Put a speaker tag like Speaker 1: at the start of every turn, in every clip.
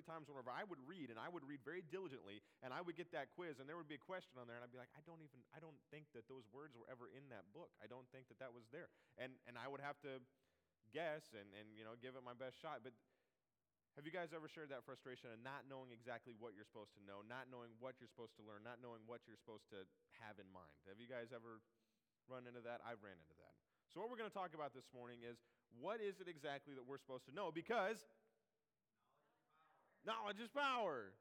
Speaker 1: times whenever I would read, and I would read very diligently, and I would get that quiz, and there would be a question on there, and I'd be like, I don't think that those words were ever in that book. I don't think that that was there. And I would have to guess and give it my best shot. But have you guys ever shared that frustration of not knowing exactly what you're supposed to know, not knowing what you're supposed to learn, not knowing what you're supposed to have in mind? Have you guys ever run into that? I've ran into that. So what we're going to talk about this morning is, what is it exactly that we're supposed to know? Because knowledge is power.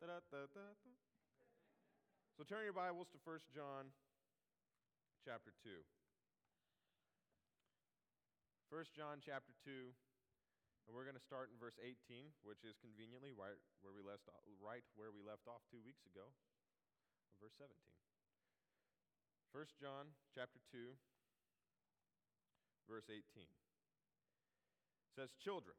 Speaker 1: So turn your Bibles to 1 John chapter 2. 1 John chapter 2, and we're going to start in verse 18, which is conveniently right where we left off 2 weeks ago, verse 17. 1 John chapter 2, verse 18. It says, "Children,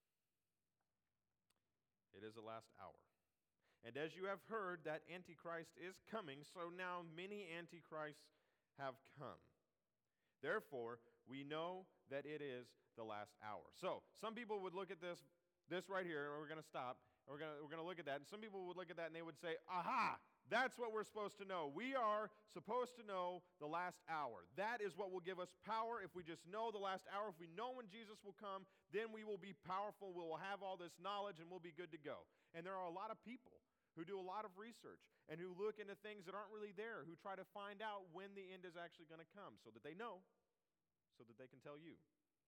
Speaker 1: it is the last hour. And as you have heard that Antichrist is coming, so now many Antichrists have come. Therefore, we know that it is the last hour." So, some people would look at this right here, and we're going to stop, and we're going to look at that, and some people would look at that and they would say, aha, that's what we're supposed to know. We are supposed to know the last hour. That is what will give us power. If we just know the last hour, if we know when Jesus will come, then we will be powerful, we will have all this knowledge, and we'll be good to go. And there are a lot of people who do a lot of research and who look into things that aren't really there, who try to find out when the end is actually going to come so that they know, so that they can tell you.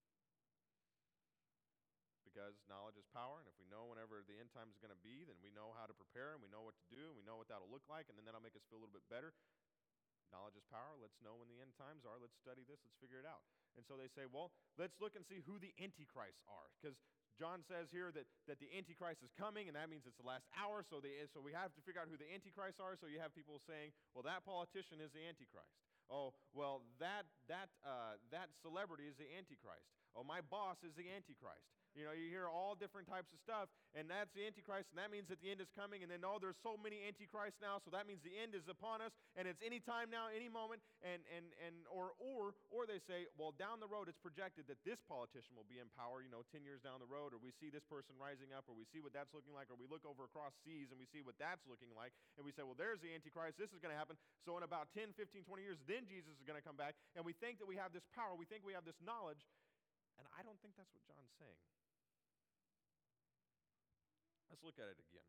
Speaker 1: Because knowledge is power, and if we know whenever the end time is going to be, then we know how to prepare, and we know what to do, and we know what that'll look like, and then that'll make us feel a little bit better. Knowledge is power. Let's know when the end times are. Let's study this. Let's figure it out. And so they say, well, let's look and see who the Antichrists are. Because John says here that the Antichrist is coming, and that means it's the last hour, so we have to figure out who the Antichrists are. So you have people saying, well, that politician is the Antichrist. Oh, well, that celebrity is the Antichrist. Oh, my boss is the Antichrist. You hear all different types of stuff, and that's the Antichrist, and that means that the end is coming, and then, oh, there's so many Antichrists now, so that means the end is upon us, and it's any time now, any moment, or they say, well, down the road, it's projected that this politician will be in power, 10 years down the road, or we see this person rising up, or we see what that's looking like, or we look over across seas, and we see what that's looking like, and we say, well, there's the Antichrist, this is going to happen, so in about 10, 15, 20 years, then Jesus is going to come back, and we think that we have this power, we think we have this knowledge, and I don't think that's what John's saying. Let's look at it again.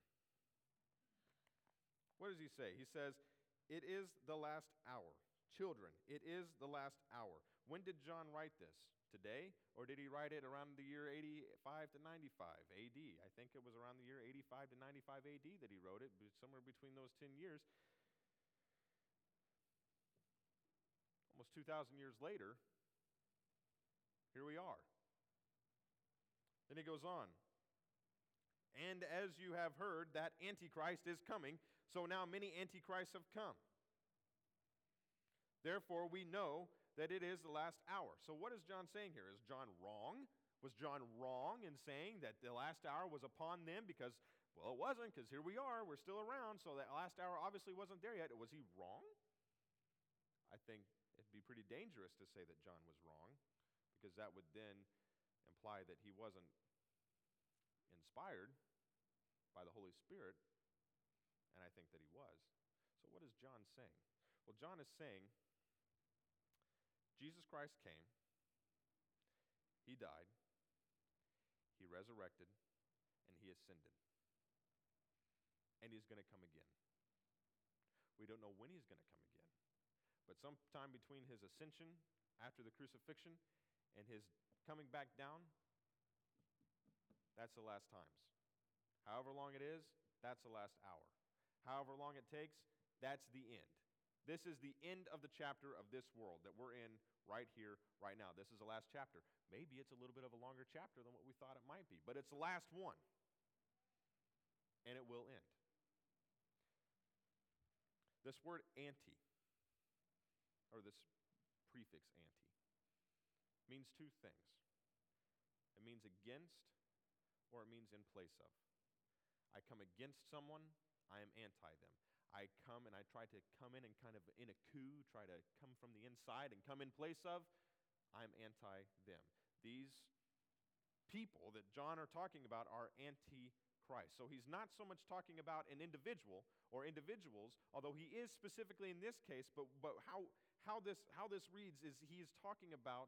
Speaker 1: What does he say? He says, it is the last hour. Children, it is the last hour. When did John write this? Today? Or did he write it around the year 85 to 95 AD? I think it was around the year 85 to 95 AD that he wrote it, somewhere between those 10 years. Almost 2,000 years later, here we are. Then he goes on. And as you have heard that Antichrist is coming, so now many Antichrists have come. Therefore, we know that it is the last hour. So what is John saying here? Is John wrong? Was John wrong in saying that the last hour was upon them? Because, well, it wasn't, because here we are, we're still around, so that last hour obviously wasn't there yet. Was he wrong? I think it'd be pretty dangerous to say that John was wrong, because that would then imply that he wasn't inspired by the Holy Spirit, and I think that he was. So what is John saying? Well, John is saying Jesus Christ came, he died, he resurrected, and he ascended. And he's going to come again. We don't know when he's going to come again, but sometime between his ascension after the crucifixion and his coming back down, that's the last times. However long it is, that's the last hour. However long it takes, that's the end. This is the end of the chapter of this world that we're in right here, right now. This is the last chapter. Maybe it's a little bit of a longer chapter than what we thought it might be, but it's the last one. And it will end. This word anti, or this prefix anti, means two things. It means against, or it means in place of. I come against someone, I am anti them. I come and I try to come in and kind of in a coup, try to come from the inside and come in place of, I'm anti them. These people that John are talking about are anti Christ. So he's not so much talking about an individual or individuals, although he is specifically in this case, but how this reads is he is talking about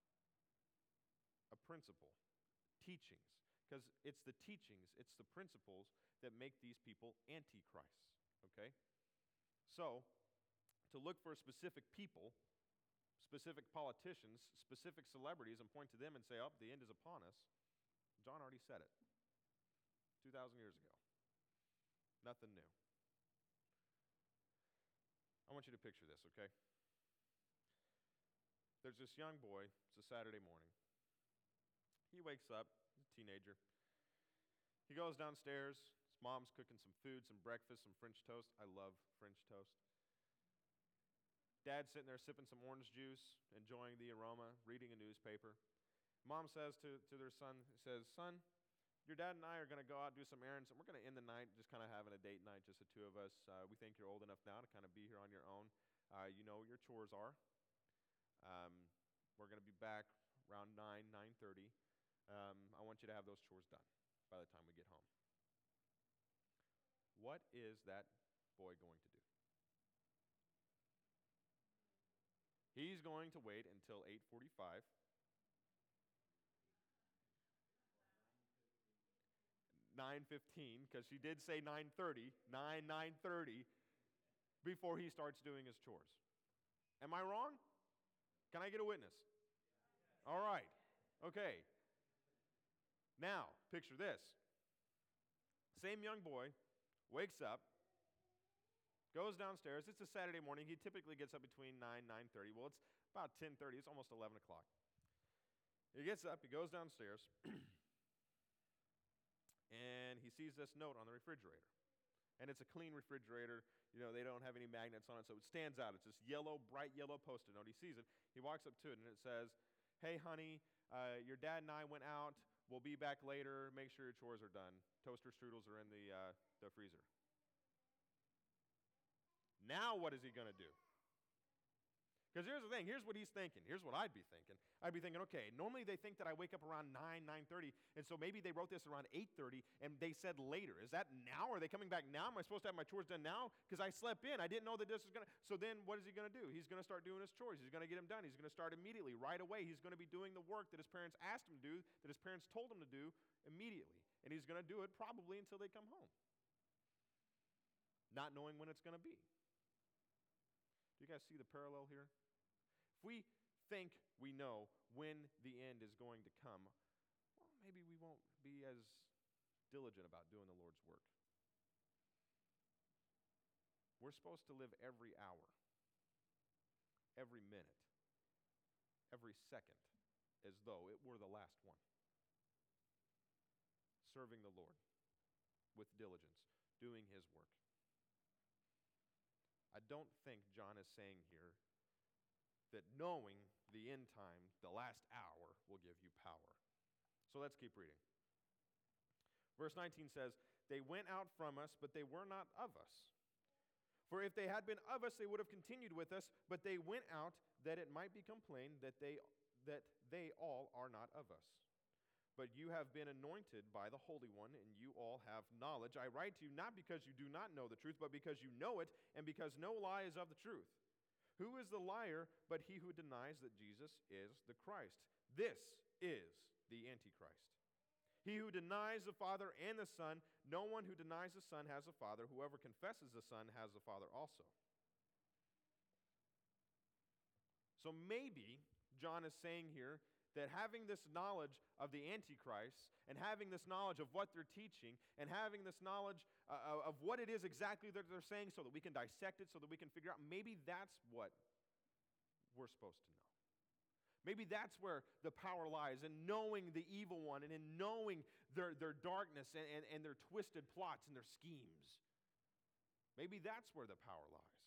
Speaker 1: a principle, teachings, because it's the teachings, it's the principles that make these people antichrists, okay? So, to look for specific people, specific politicians, specific celebrities, and point to them and say, oh, the end is upon us, John already said it 2,000 years ago. Nothing new. I want you to picture this, okay? There's this young boy, it's a Saturday morning. He wakes up, he's a teenager. He goes downstairs, his mom's cooking some food, some breakfast, some French toast. I love French toast. Dad's sitting there sipping some orange juice, enjoying the aroma, reading a newspaper. Mom says to their son, son, your dad and I are going to go out and do some errands, and we're going to end the night just kind of having a date night, just the two of us. We think you're old enough now to kind of be here on your own. You know what your chores are. We're going to be back around 9:30. I want you to have those chores done by the time we get home. What is that boy going to do? He's going to wait until 8:45. 9:15, because she did say 9:30, 9:30, before he starts doing his chores. Am I wrong? Can I get a witness? All right. Okay. Now, picture this. Same young boy wakes up, goes downstairs. It's a Saturday morning. He typically gets up between 9 and 9:30. Well, it's about 10:30. It's almost 11 o'clock. He gets up. He goes downstairs. And he sees this note on the refrigerator. And it's a clean refrigerator. You know, they don't have any magnets on it, so it stands out. It's this yellow, bright yellow Post-it note. He sees it. He walks up to it, and it says, hey, honey, your dad and I went out. We'll be back later. Make sure your chores are done. Toaster strudels are in the freezer. Now what is he going to do? Because here's the thing. Here's what he's thinking. Here's what I'd be thinking. I'd be thinking, okay, normally they think that I wake up around 9:30, and so maybe they wrote this around 8:30, and they said later. Is that now? Are they coming back now? Am I supposed to have my chores done now? Because I slept in. I didn't know that this was going to. So then what is he going to do? He's going to start doing his chores. He's going to get them done. He's going to start immediately, right away. He's going to be doing the work that his parents asked him to do, that his parents told him to do immediately. And he's going to do it probably until they come home, not knowing when it's going to be. Do you guys see the parallel here? If we think we know when the end is going to come, well, maybe we won't be as diligent about doing the Lord's work. We're supposed to live every hour, every minute, every second, as though it were the last one. Serving the Lord with diligence, doing his work. I don't think John is saying here that knowing the end time, the last hour, will give you power. So let's keep reading. Verse 19 says, they went out from us, but they were not of us. For if they had been of us, they would have continued with us, but they went out that it might become plain that they all are not of us. But you have been anointed by the Holy One, and you all have knowledge. I write to you not because you do not know the truth, but because you know it, and because no lie is of the truth. Who is the liar but he who denies that Jesus is the Christ? This is the Antichrist. He who denies the Father and the Son, no one who denies the Son has a Father. Whoever confesses the Son has the Father also. So maybe John is saying here that having this knowledge of the Antichrist and having this knowledge of what they're teaching and having this knowledge of what it is exactly that they're saying so that we can dissect it, so that we can figure out, maybe that's what we're supposed to know. Maybe that's where the power lies, in knowing the evil one and in knowing their darkness and their twisted plots and their schemes. Maybe that's where the power lies.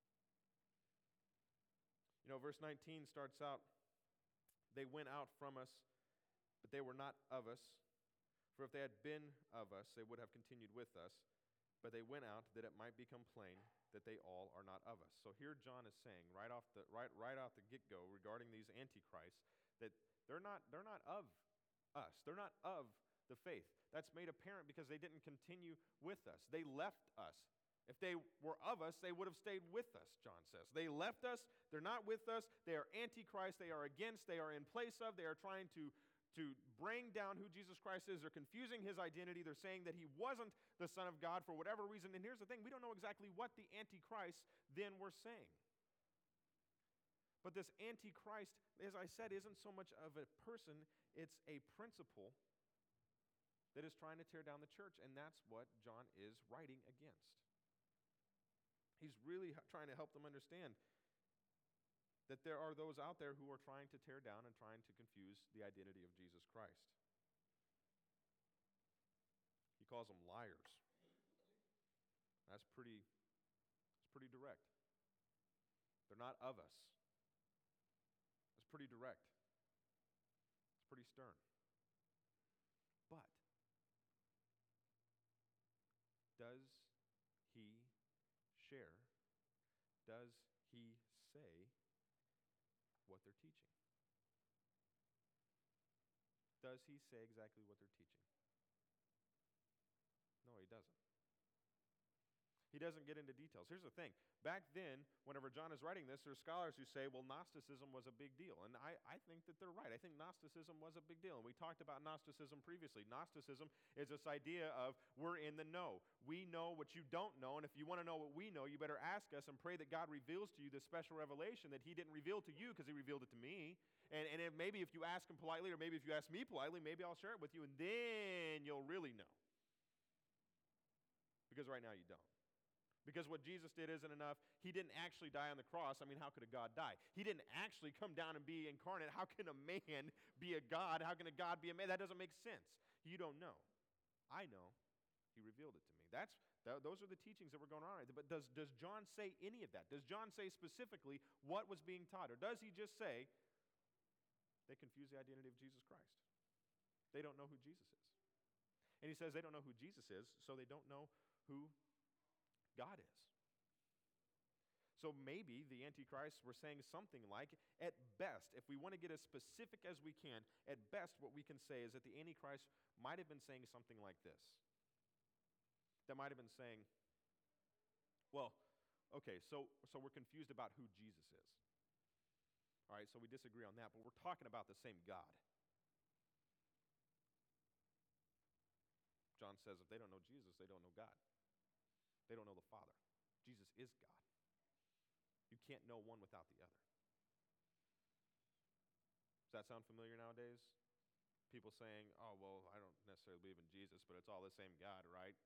Speaker 1: You know, verse 19 starts out, they went out from us, but they were not of us. For if they had been of us, they would have continued with us. But they went out that it might become plain that they all are not of us. So here John is saying right off the get-go regarding these antichrists that they're not of us. They're not of the faith. That's made apparent because they didn't continue with us. They left us. If they were of us, they would have stayed with us, John says. They left us. They're not with us. They are antichrist. They are against. They are in place of. They are trying to bring down who Jesus Christ is. They're confusing his identity. They're saying that he wasn't the Son of God for whatever reason. And here's the thing. We don't know exactly what the antichrist then were saying. But this antichrist, as I said, isn't so much of a person. It's a principle that is trying to tear down the church. And that's what John is writing against. He's really trying to help them understand that there are those out there who are trying to tear down and trying to confuse the identity of Jesus Christ. He calls them liars. That's pretty direct. They're not of us. That's pretty direct. It's pretty stern. But does he share? Does he say what they're teaching? Does he say exactly what they're teaching? No, he doesn't. He doesn't get into details. Here's the thing. Back then, whenever John is writing this, there are scholars who say, well, Gnosticism was a big deal. And I think that they're right. I think Gnosticism was a big deal. And we talked about Gnosticism previously. Gnosticism is this idea of we're in the know. We know what you don't know. And if you want to know what we know, you better ask us and pray that God reveals to you this special revelation that he didn't reveal to you because he revealed it to me. And maybe if you ask him politely, or maybe if you ask me politely, maybe I'll share it with you. And then you'll really know. Because right now you don't. Because what Jesus did isn't enough. He didn't actually die on the cross. I mean, how could a God die? He didn't actually come down and be incarnate. How can a man be a God? How can a God be a man? That doesn't make sense. You don't know. I know. He revealed it to me. Those are the teachings that were going on. But does John say any of that? Does John say specifically what was being taught? Or does he just say they confuse the identity of Jesus Christ? They don't know who Jesus is. And he says they don't know who Jesus is, so they don't know who God is. So maybe the Antichrist were saying something like, at best, if we want to get as specific as we can, at best what we can say is that the Antichrist might have been saying something like this. That might have been saying, well, okay, so we're confused about who Jesus is. All right, so we disagree on that, but we're talking about the same God. John says if they don't know Jesus, they don't know God. They don't know the Father. Jesus is God. You can't know one without the other. Does that sound familiar nowadays? People saying, oh, well, I don't necessarily believe in Jesus, but it's all the same God, right?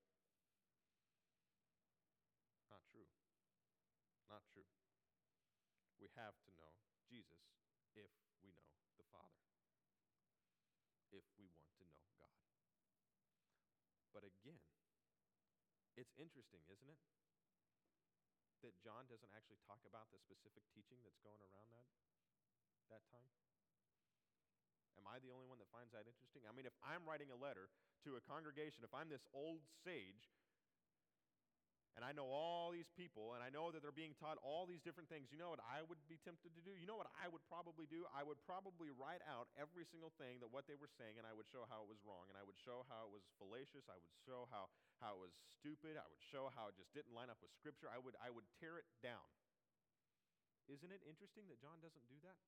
Speaker 1: Not true. Not true. We have to know Jesus if we know the Father. If we want to know God. But again, it's interesting, isn't it? That John doesn't actually talk about the specific teaching that's going around that time? Am I the only one that finds that interesting? I mean, if I'm writing a letter to a congregation, if I'm this old sage, and I know all these people, and I know that they're being taught all these different things, you know what I would be tempted to do? You know what I would probably do? I would probably write out every single thing that what they were saying, and I would show how it was wrong, and I would show how it was fallacious, I would show how it was stupid, I would show how it just didn't line up with Scripture, I would tear it down. Isn't it interesting that John doesn't do that?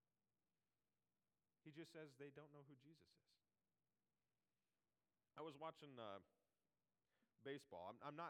Speaker 1: He just says they don't know who Jesus is. I was watching baseball. I am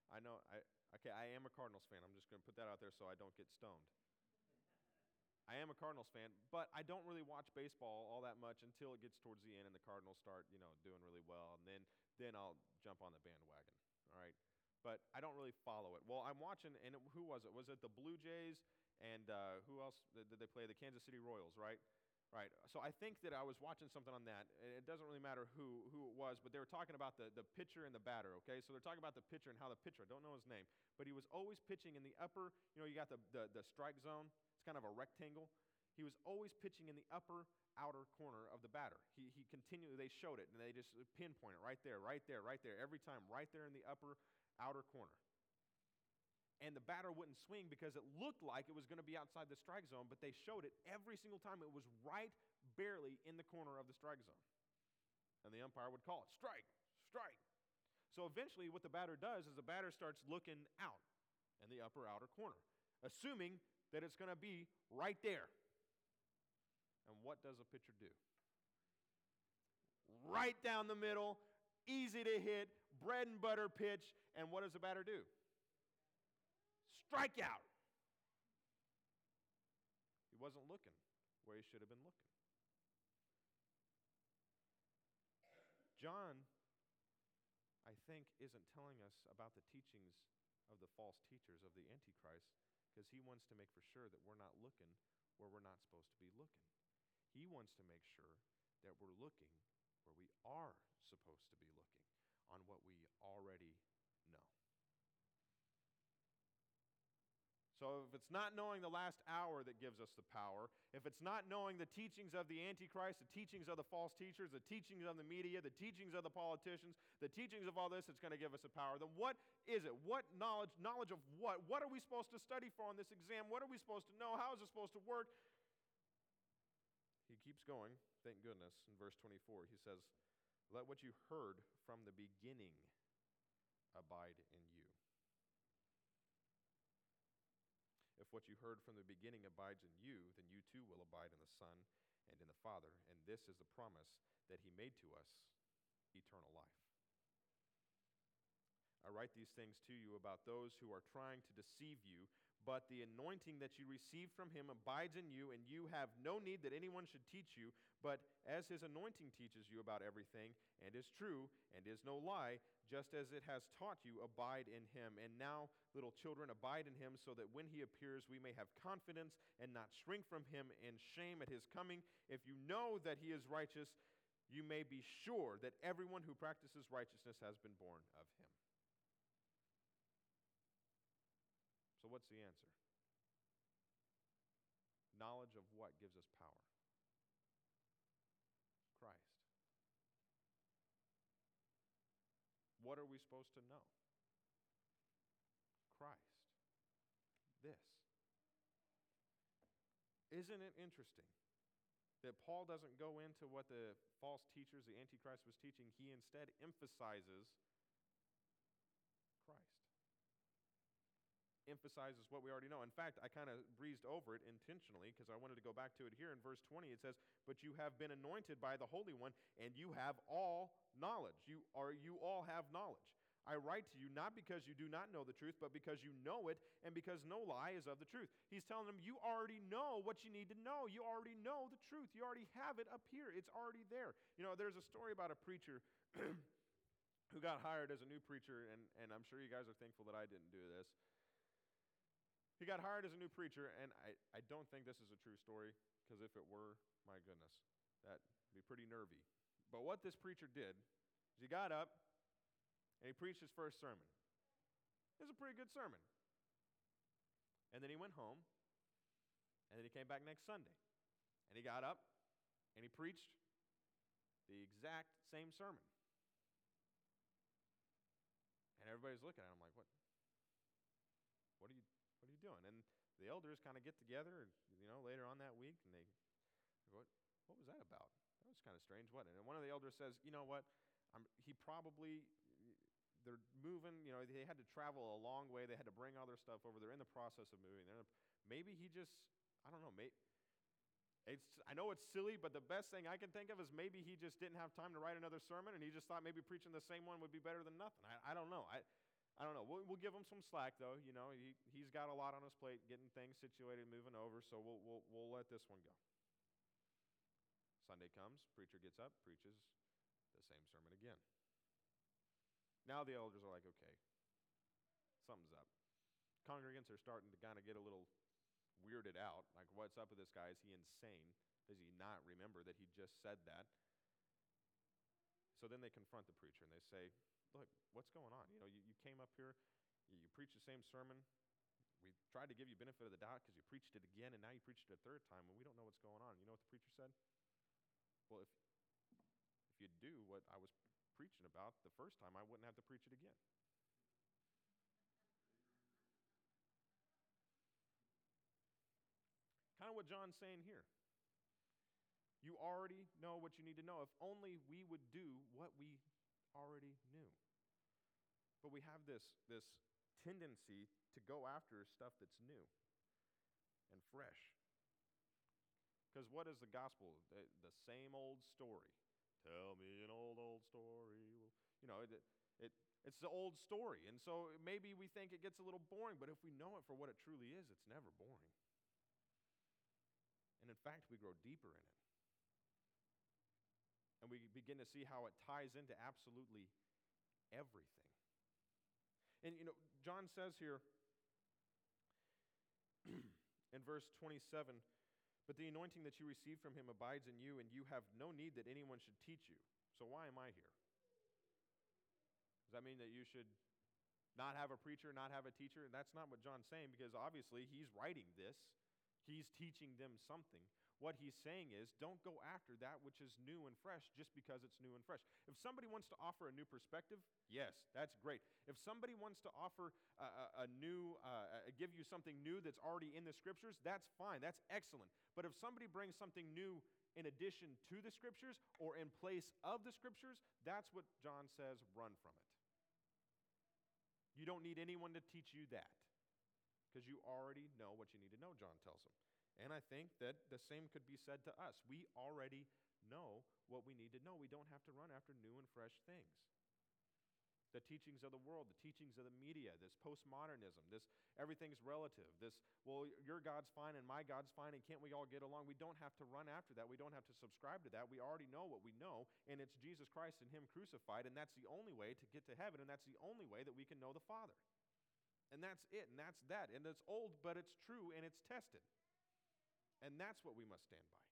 Speaker 1: a Cardinals fan. I'm just going to put that out there so I don't get stoned. I am a Cardinals fan, but I don't really watch baseball all that much until it gets towards the end and the Cardinals start, doing really well, and then I'll jump on the bandwagon. All right, but I don't really follow it. Well, I'm watching, and who was it? Was it the Blue Jays and who else did they play? The Kansas City Royals, right? Right. So I think that I was watching something on that. It doesn't really matter who it was, but they were talking about the pitcher and the batter, okay? So they're talking about the pitcher and how the pitcher, I don't know his name, but he was always pitching in the upper, you got the strike zone. It's kind of a rectangle. He was always pitching in the upper outer corner of the batter. He continually, they showed it, and they just pinpoint it right there, every time, right there in the upper outer corner. And the batter wouldn't swing because it looked like it was going to be outside the strike zone, but they showed it every single time. It was right barely in the corner of the strike zone. And the umpire would call it, strike, strike. So eventually what the batter does is the batter starts looking out in the upper outer corner, assuming that it's going to be right there. And what does a pitcher do? Right down the middle, easy to hit, bread and butter pitch, and what does the batter do? Strike out. He wasn't looking where he should have been looking. John, I think, isn't telling us about the teachings of the false teachers of the Antichrist because he wants to make for sure that we're not looking where we're not supposed to be looking. He wants to make sure that we're looking where we are supposed to be looking, on what we already know. So if it's not knowing the last hour that gives us the power, if it's not knowing the teachings of the Antichrist, the teachings of the false teachers, the teachings of the media, the teachings of the politicians, the teachings of all this that's going to give us the power, then what is it? What knowledge? Knowledge of what? What are we supposed to study for on this exam? What are we supposed to know? How is it supposed to work? He keeps going, thank goodness. In verse 24, he says, "Let what you heard from the beginning abide in you." If what you heard from the beginning abides in you, then you too will abide in the Son and in the Father. And this is the promise that he made to us, eternal life. I write these things to you about those who are trying to deceive you, but the anointing that you received from him abides in you, and you have no need that anyone should teach you, but as his anointing teaches you about everything, and is true, and is no lie, just as it has taught you, abide in him. And now, little children, abide in him, so that when he appears, we may have confidence and not shrink from him in shame at his coming. If you know that he is righteous, you may be sure that everyone who practices righteousness has been born of him. So what's the answer? Knowledge of what gives us power? Christ. What are we supposed to know? Christ. This. Isn't it interesting that Paul doesn't go into what the false teachers, the Antichrist, was teaching? He instead emphasizes Christ. Emphasizes what we already know. In fact, I kind of breezed over it intentionally because I wanted to go back to it here. In verse 20, it says, "But you have been anointed by the Holy One, and you have all knowledge." You all have knowledge. I write to you not because you do not know the truth, but because you know it, and because no lie is of the truth. He's telling them, you already know what you need to know. You already know the truth. You already have it up here. It's already there. You know, there's a story about a preacher who got hired as a new preacher, and I'm sure you guys are thankful that I didn't do this. He got hired as a new preacher, and I don't think this is a true story, because if it were, my goodness, that'd be pretty nervy. But what this preacher did is he got up, and he preached his first sermon. It was a pretty good sermon. And then he went home, and then he came back next Sunday. And he got up, and he preached the exact same sermon. And everybody's looking at him like, what are you doing? And the elders kind of get together, later on that week, and they go, what was that about? That was kind of strange, wasn't it? And one of the elders says, you know what? They're moving, they had to travel a long way. They had to bring all their stuff over. They're in the process of moving. Maybe he just, I don't know, I know it's silly, but the best thing I can think of is maybe he just didn't have time to write another sermon, and he just thought maybe preaching the same one would be better than nothing. I don't know. I don't know. We'll give him some slack, though. He's got a lot on his plate, getting things situated, moving over, so we'll let this one go. Sunday comes, preacher gets up, preaches the same sermon again. Now the elders are like, okay, something's up. Congregants are starting to kind of get a little weirded out. Like, what's up with this guy? Is he insane? Does he not remember that he just said that? So then they confront the preacher and they say, look, what's going on? You came up here, you preached the same sermon. We tried to give you benefit of the doubt because you preached it again, and now you preached it a third time, and we don't know what's going on. You know what the preacher said? Well, if you do what I was preaching about the first time, I wouldn't have to preach it again. Kind of what John's saying here. You already know what you need to know. If only we would do what we already knew. But we have this tendency to go after stuff that's new and fresh. Because what is the gospel? The same old story. Tell me an old story. You know, it's the old story. And so maybe we think it gets a little boring, but if we know it for what it truly is, it's never boring. And in fact, we grow deeper in it. And we begin to see how it ties into absolutely everything. And, you know, John says here in verse 27, but the anointing that you received from him abides in you, and you have no need that anyone should teach you. So why am I here? Does that mean that you should not have a preacher, not have a teacher? That's not what John's saying, because obviously he's writing this. He's teaching them something. What he's saying is, don't go after that which is new and fresh just because it's new and fresh. If somebody wants to offer a new perspective, yes, that's great. If somebody wants to offer give you something new that's already in the scriptures, that's fine, that's excellent. But if somebody brings something new in addition to the scriptures or in place of the scriptures, that's what John says, run from it. You don't need anyone to teach you that, because you already know what you need to know, John tells them. And I think that the same could be said to us. We already know what we need to know. We don't have to run after new and fresh things. The teachings of the world, the teachings of the media, this postmodernism, this everything's relative, this, well, your God's fine and my God's fine, and can't we all get along? We don't have to run after that. We don't have to subscribe to that. We already know what we know, and it's Jesus Christ and him crucified, and that's the only way to get to heaven, and that's the only way that we can know the Father. And that's it, and that's that. And it's old, but it's true, and it's tested. And that's what we must stand by.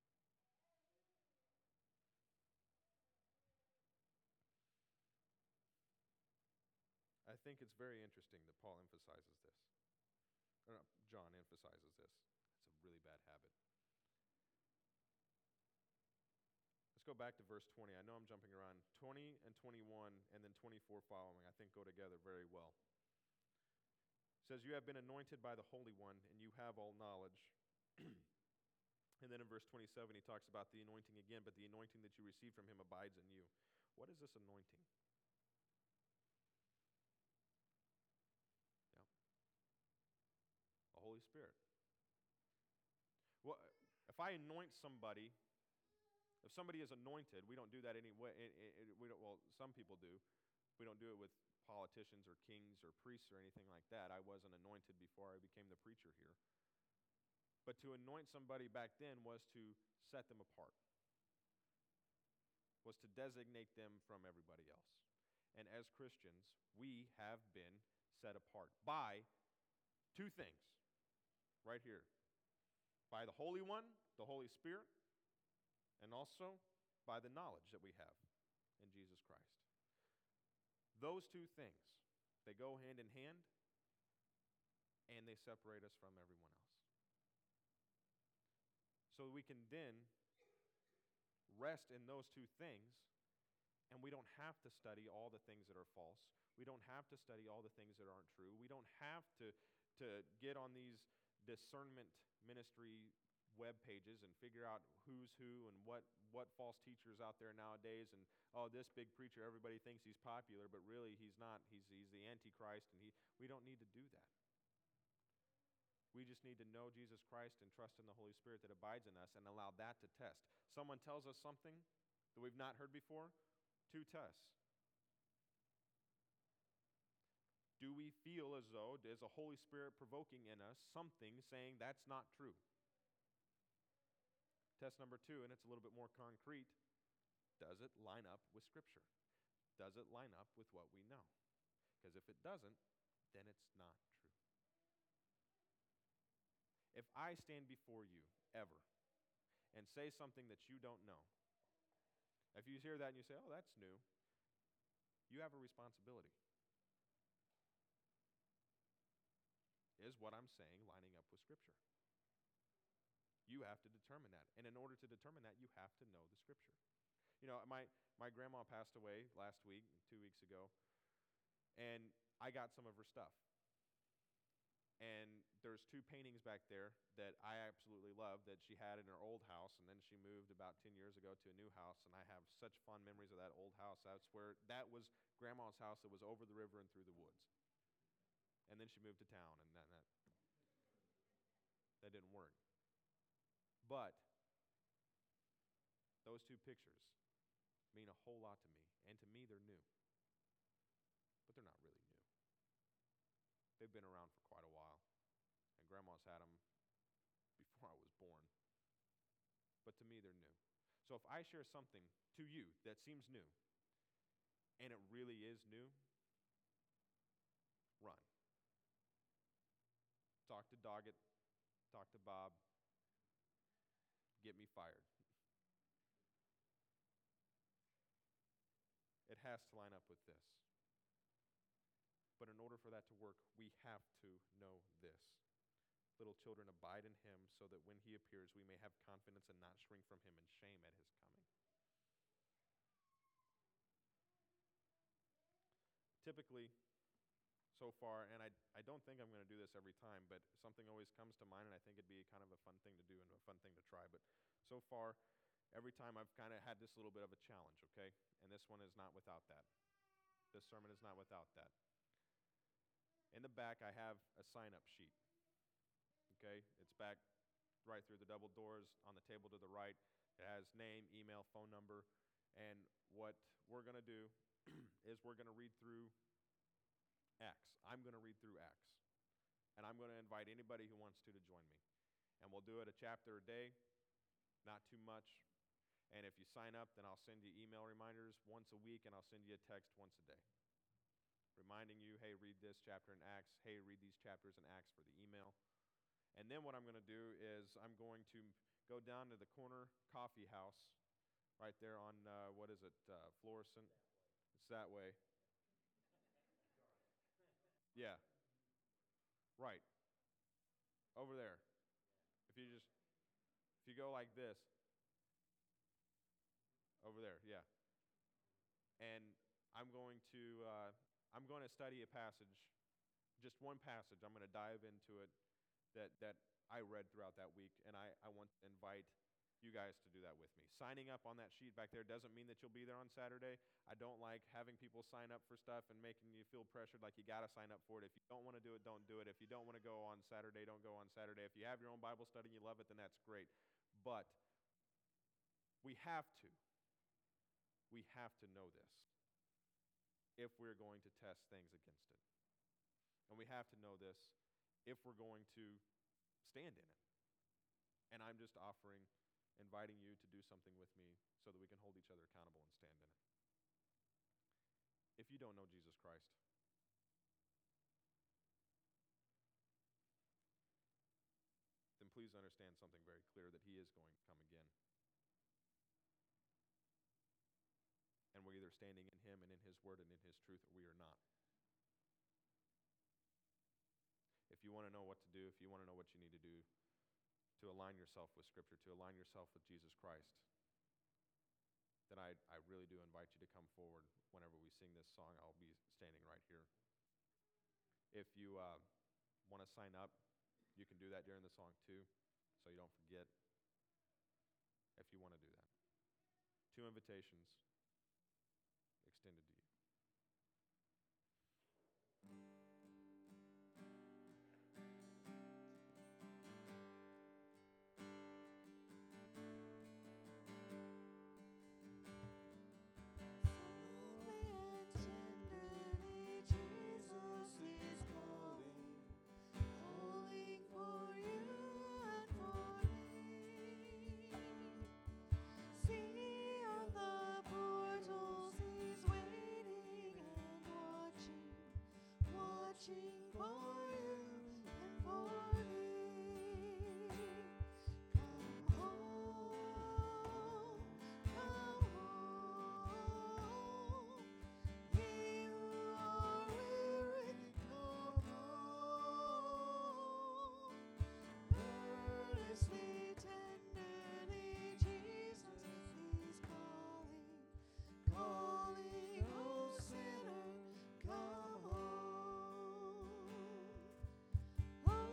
Speaker 1: I think it's very interesting that Paul emphasizes this. Or no, John emphasizes this. It's a really bad habit. Let's go back to verse 20. I know I'm jumping around. 20 and 21 and then 24 following, I think, go together very well. It says, you have been anointed by the Holy One, and you have all knowledge. And then in verse 27, he talks about the anointing again, but the anointing that you receive from him abides in you. What is this anointing? Yeah. The Holy Spirit. Well, if I anoint somebody, if somebody is anointed, we don't do that anyway. Well, some people do. We don't do it with politicians or kings or priests or anything like that. I wasn't anointed before I became the preacher here. But to anoint somebody back then was to set them apart, was to designate them from everybody else. And as Christians, we have been set apart by two things right here. By the Holy One, the Holy Spirit, and also by the knowledge that we have in Jesus Christ. Those two things, they go hand in hand, and they separate us from everyone else. So we can then rest in those two things, and we don't have to study all the things that are false. We don't have to study all the things that aren't true. We don't have to get on these discernment ministry web pages and figure out who's who and what false teachers out there nowadays, and oh, this big preacher, everybody thinks he's popular, but really he's not. He's the Antichrist, and we don't need to do that. We just need to know Jesus Christ and trust in the Holy Spirit that abides in us and allow that to test. Someone tells us something that we've not heard before, to test. Do we feel as though there's a Holy Spirit provoking in us something saying that's not true? Test number 2, and it's a little bit more concrete. Does it line up with Scripture? Does it line up with what we know? Because if it doesn't, then it's not true. If I stand before you ever and say something that you don't know, if you hear that and you say, oh, that's new, you have a responsibility. Is what I'm saying lining up with Scripture? You have to determine that. And in order to determine that, you have to know the Scripture. You know, my grandma passed away last week, 2 weeks ago, and I got some of her stuff. And there's two paintings back there that I absolutely love that she had in her old house, and then she moved about 10 years ago to a new house, and I have such fond memories of that old house. That was Grandma's house that was over the river and through the woods. And then she moved to town, and that didn't work. But those two pictures mean a whole lot to me, and to me they're new. But they're not really new. They've been around for quite a while, and Grandma's had them before I was born. But to me they're new. So if I share something to you that seems new, and it really is new, run. Talk to Doggett, talk to Bob, get me fired. It has to line up with this. But in order for that to work, we have to know this. Little children, abide in him, so that when he appears, we may have confidence and not shrink from him in shame at his coming. Typically, so far, and I don't think I'm going to do this every time, but something always comes to mind, and I think it'd be kind of a fun thing to do and a fun thing to try. But so far, every time I've kind of had this little bit of a challenge, okay? And this one is not without that. This sermon is not without that. In the back, I have a sign-up sheet, okay? It's back right through the double doors on the table to the right. It has name, email, phone number, and what we're going to do is we're going to read through Acts. I'm going to read through Acts, and I'm going to invite anybody who wants to join me. And we'll do it a chapter a day, not too much. And if you sign up, then I'll send you email reminders once a week, and I'll send you a text once a day, reminding you, hey, read this chapter in Acts. Hey, read these chapters in Acts for the email. And then what I'm going to do is I'm going to go down to the corner coffee house right there on, Florissant? It's that way. Yeah. Right. Over there. If you go like this. Over there, yeah. And I'm going to study a passage, just one passage. I'm going to dive into it that I read throughout that week, and I want to invite you guys to do that with me. Signing up on that sheet back there doesn't mean that you'll be there on Saturday. I don't like having people sign up for stuff and making you feel pressured like you got to sign up for it. If you don't want to do it, don't do it. If you don't want to go on Saturday, don't go on Saturday. If you have your own Bible study and you love it, then that's great. But we have to know this if we're going to test things against it. And we have to know this if we're going to stand in it. And I'm just inviting you to do something with me so that we can hold each other accountable and stand in it. If you don't know Jesus Christ, then please understand something very clear, that he is going to come again. And we're either standing in him and in his word and in his truth, or we are not. If you want to know what to do, if you want to know what you need to do to align yourself with Scripture, to align yourself with Jesus Christ, then I really do invite you to come forward whenever we sing this song. I'll be standing right here. If you want to sign up, you can do that during the song too, so you don't forget, if you want to do that. 2 invitations extended to you.
Speaker 2: Oh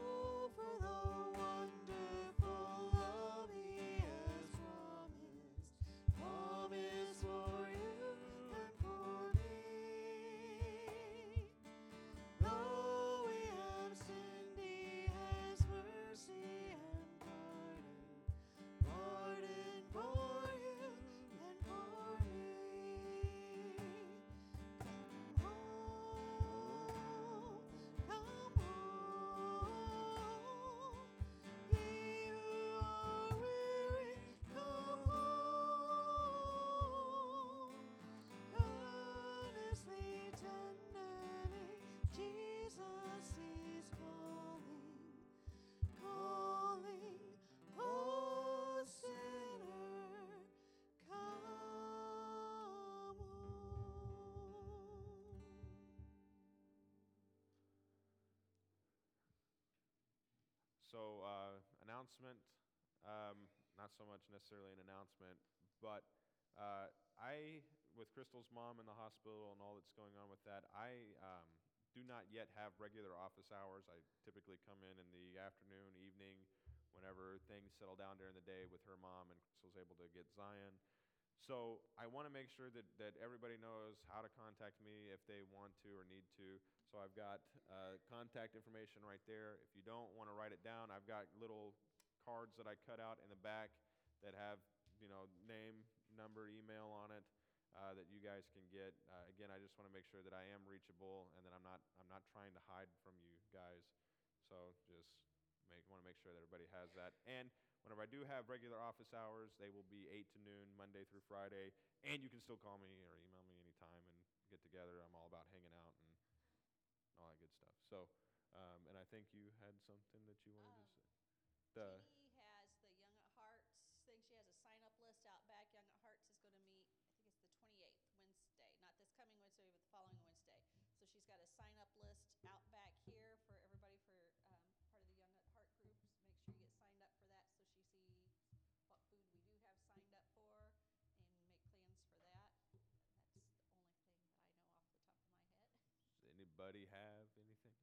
Speaker 1: So, announcement, not so much necessarily an announcement, but with Crystal's mom in the hospital and all that's going on with that, I do not yet have regular office hours. I typically come in the afternoon, evening, whenever things settle down during the day with her mom and Crystal's able to get Zion. So I want to make sure that everybody knows how to contact me if they want to or need to. So I've got contact information right there. If you don't want to write it down, I've got little cards that I cut out in the back that have, name, number, email on it that you guys can get. Again, I just want to make sure that I am reachable and that I'm not trying to hide from you guys. So just want to make sure that everybody has that. And whenever I do have regular office hours, they will be 8 to noon, Monday through Friday. And you can still call me or email me anytime and get together. I'm all about hanging out and all that good stuff. So, and I think you had something that you wanted to say.
Speaker 2: Jeannie has the Young at Hearts thing. She has a sign-up list out back. Young at Hearts is going to meet, I think it's the 28th, Wednesday. Not this coming Wednesday, but the following Wednesday. So she's got a sign-up list out back here for everybody for part of the Young at Heart groups. Make sure you get signed up for that so she sees what food we do have signed up for and make plans for that. That's the only thing that I know off the top of my head.
Speaker 1: Does anybody have anything?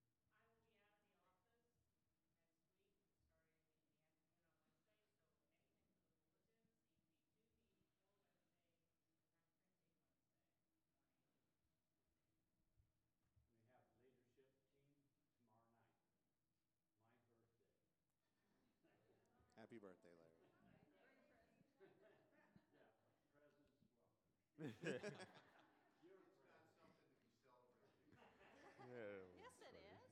Speaker 3: Happy birthday, Larry.
Speaker 1: Yeah,
Speaker 2: Yes, it is.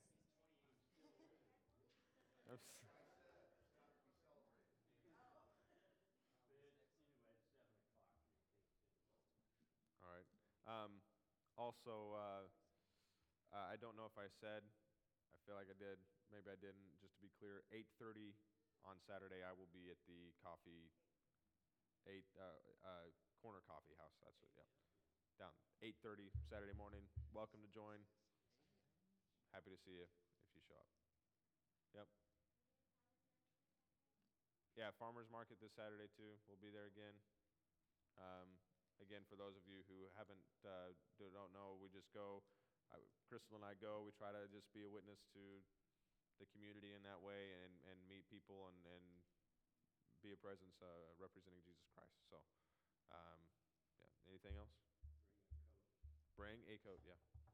Speaker 1: All right. Also, I don't know if I said. I feel like I did. Maybe I didn't. Just to be clear, 8:30 on Saturday, I will be at the Corner Coffee House. That's it. Yep. Down 8:30 Saturday morning. Welcome to join. Happy to see you if you show up. Yep. Yeah, farmers market this Saturday too. We'll be there again. Again, for those of you who don't know, we just go. Crystal and I go. We try to just be a witness to the community in that way and meet people and be a presence representing Jesus Christ. So, yeah. Anything else? Bring a coat. Yeah.